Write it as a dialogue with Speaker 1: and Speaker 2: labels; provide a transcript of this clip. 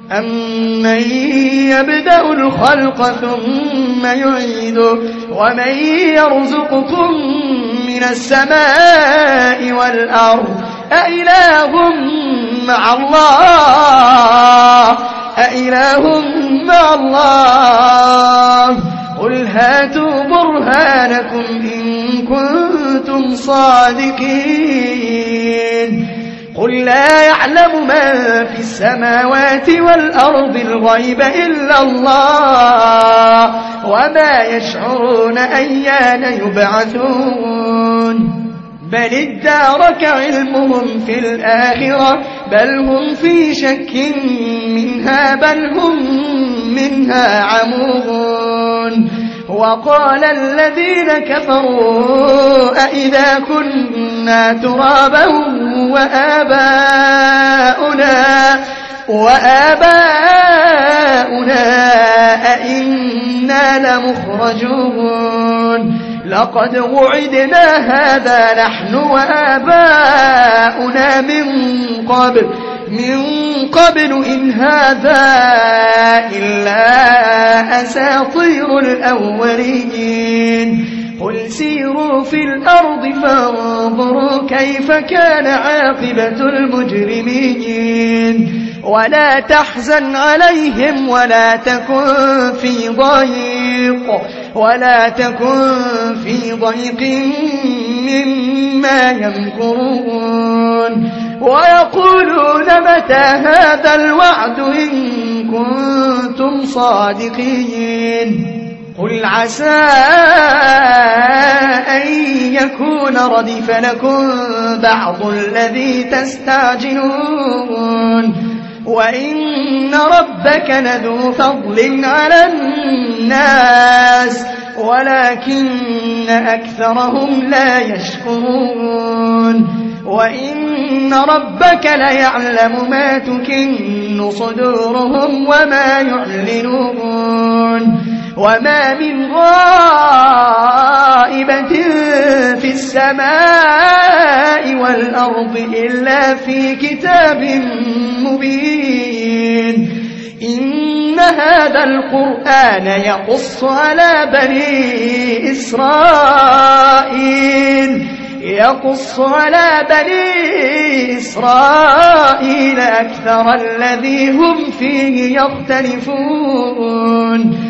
Speaker 1: أمن يبدأ الخلق ثم يعيده ومن يرزقكم من السماء والأرض أإله مع الله قل هاتوا برهانكم إن كنتم صادقين قل لا يعلم من في السماوات والأرض الغيب إلا الله وما يشعرون أيان يبعثون بل ادارك علمهم في الآخرة بل هم في شك منها بل هم منها عمون وقال الذين كفروا أئذا كنا ترابا وآباؤنا أئنا لمخرجون لقد وعدنا هذا نحن وآباؤنا من قبل إن هذا إلا أساطير الأولين قل سيروا في الأرض فانظروا كيف كان عاقبة المجرمين ولا تحزن عليهم ولا تكن في ضيق مما يمكرون ويقولون متى هذا الوعد إن كنتم صادقين قل عسى أن يكون ردف لكم بعض الذي تستعجلون وإن ربك لذو فضل على الناس ولكن أكثرهم لا يشكرون وإن ربك ليعلم ما تكن صدورهم وما يعلنون وما من غائبة في السماء والأرض إلا في كتاب مبين إن هذا القرآن يقص على بني إسرائيل أكثر الذي هم فيه يختلفون